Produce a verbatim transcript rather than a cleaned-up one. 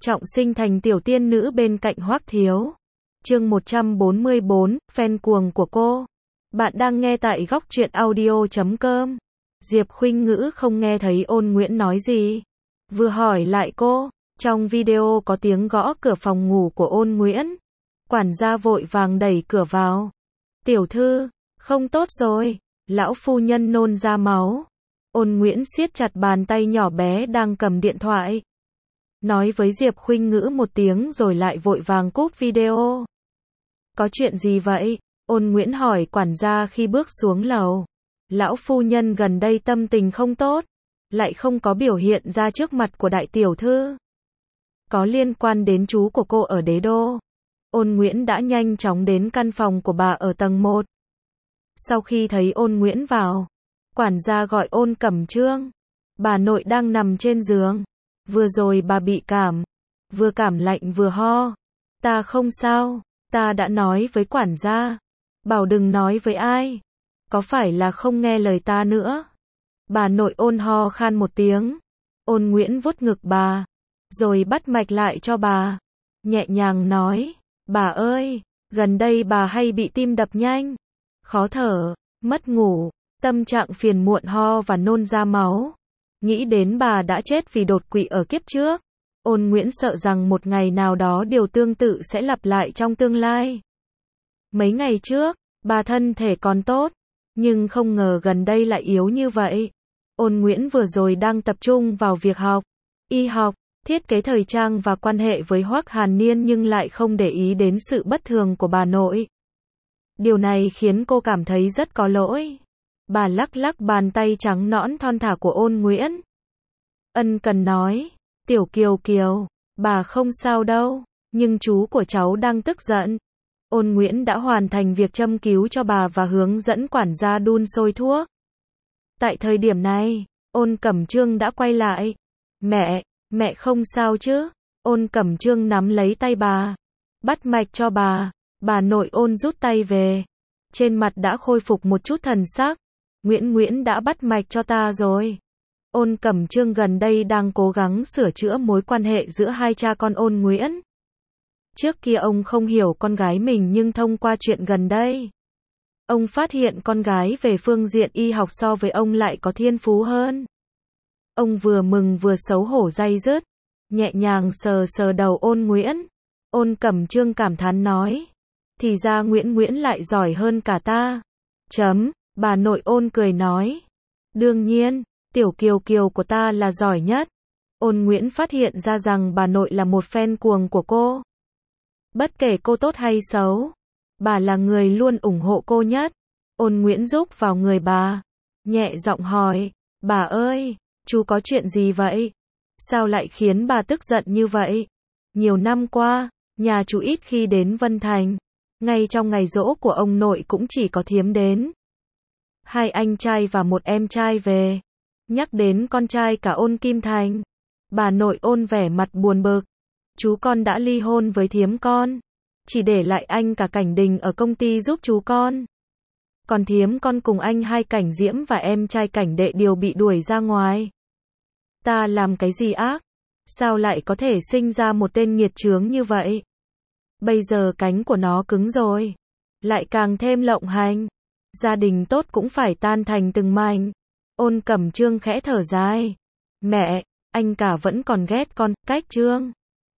trọng sinh thành tiểu tiên nữ bên cạnh Hoắc Thiếu. Chương một trăm bốn mươi bốn, fan cuồng của cô. Bạn đang nghe tại góc truyện audio chấm com. Diệp Khuynh Ngữ không nghe thấy Ôn Nguyễn nói gì. Vừa hỏi lại cô, trong video có tiếng gõ cửa phòng ngủ của Ôn Nguyễn. Quản gia vội vàng đẩy cửa vào. Tiểu thư, không tốt rồi, lão phu nhân nôn ra máu. Ôn Nguyễn siết chặt bàn tay nhỏ bé đang cầm điện thoại. Nói với Diệp Khuynh Ngữ một tiếng rồi lại vội vàng cúp video. Có chuyện gì vậy? Ôn Nguyễn hỏi quản gia khi bước xuống lầu. Lão phu nhân gần đây tâm tình không tốt, lại không có biểu hiện ra trước mặt của đại tiểu thư. Có liên quan đến chú của cô ở Đế Đô. Ôn Nguyễn đã nhanh chóng đến căn phòng của bà ở tầng một. Sau khi thấy Ôn Nguyễn vào, quản gia gọi Ôn Cẩm Trương. Bà nội đang nằm trên giường. Vừa rồi bà bị cảm, vừa cảm lạnh vừa ho. Ta không sao, ta đã nói với quản gia, bảo đừng nói với ai. Có phải là không nghe lời ta nữa? Bà nội Ôn ho khan một tiếng. Ôn Nguyễn vuốt ngực bà, rồi bắt mạch lại cho bà. Nhẹ nhàng nói, bà ơi, gần đây bà hay bị tim đập nhanh, khó thở, mất ngủ, tâm trạng phiền muộn, ho và nôn ra máu. Nghĩ đến bà đã chết vì đột quỵ ở kiếp trước. Ôn Nguyễn sợ rằng một ngày nào đó điều tương tự sẽ lặp lại trong tương lai. Mấy ngày trước, bà thân thể còn tốt, nhưng không ngờ gần đây lại yếu như vậy. Ôn Nguyễn vừa rồi đang tập trung vào việc học, y học, thiết kế thời trang và quan hệ với Hoắc Hàn Niên nhưng lại không để ý đến sự bất thường của bà nội. Điều này khiến cô cảm thấy rất có lỗi. Bà lắc lắc bàn tay trắng nõn thon thả của Ôn Nguyễn. Ân cần nói, Tiểu Kiều Kiều, bà không sao đâu, nhưng chú của cháu đang tức giận. Ôn Nguyễn đã hoàn thành việc châm cứu cho bà và hướng dẫn quản gia đun sôi thuốc. Tại thời điểm này, Ôn Cẩm Trương đã quay lại. Mẹ, mẹ không sao chứ? Ôn Cẩm Trương nắm lấy tay bà, bắt mạch cho bà. Bà nội Ôn rút tay về. Trên mặt đã khôi phục một chút thần sắc. Nguyễn Nguyễn đã bắt mạch cho ta rồi. Ôn Cẩm Trương gần đây đang cố gắng sửa chữa mối quan hệ giữa hai cha con Ôn Nguyễn. Trước kia ông không hiểu con gái mình nhưng thông qua chuyện gần đây, ông phát hiện con gái về phương diện y học so với ông lại có thiên phú hơn. Ông vừa mừng vừa xấu hổ day dứt, nhẹ nhàng sờ sờ đầu Ôn Nguyễn. Ôn Cẩm Trương cảm thán nói, thì ra Nguyễn Nguyễn lại giỏi hơn cả ta. Chấm, bà nội Ôn cười nói, đương nhiên, Tiểu Kiều Kiều của ta là giỏi nhất. Ôn Nguyễn phát hiện ra rằng bà nội là một fan cuồng của cô. Bất kể cô tốt hay xấu, bà là người luôn ủng hộ cô nhất. Ôn Nguyễn rúc vào người bà, nhẹ giọng hỏi, bà ơi, chú có chuyện gì vậy? Sao lại khiến bà tức giận như vậy? Nhiều năm qua, nhà chú ít khi đến Vân Thành. Ngay trong ngày giỗ của ông nội cũng chỉ có thiếm đến. Hai anh trai và một em trai về. Nhắc đến con trai cả Ôn Kim Thành, bà nội Ôn vẻ mặt buồn bực. Chú con đã ly hôn với thiếm con, chỉ để lại anh cả Cảnh Đình ở công ty giúp chú con. Còn thiếm con cùng anh hai Cảnh Diễm và em trai Cảnh Đệ đều bị đuổi ra ngoài. Ta làm cái gì ác? Sao lại có thể sinh ra một tên nghiệt chướng như vậy? Bây giờ cánh của nó cứng rồi, lại càng thêm lộng hành. Gia đình tốt cũng phải tan thành từng mảnh. Ôn Cẩm Trương khẽ thở dài. Mẹ, anh cả vẫn còn ghét con, cách Trương.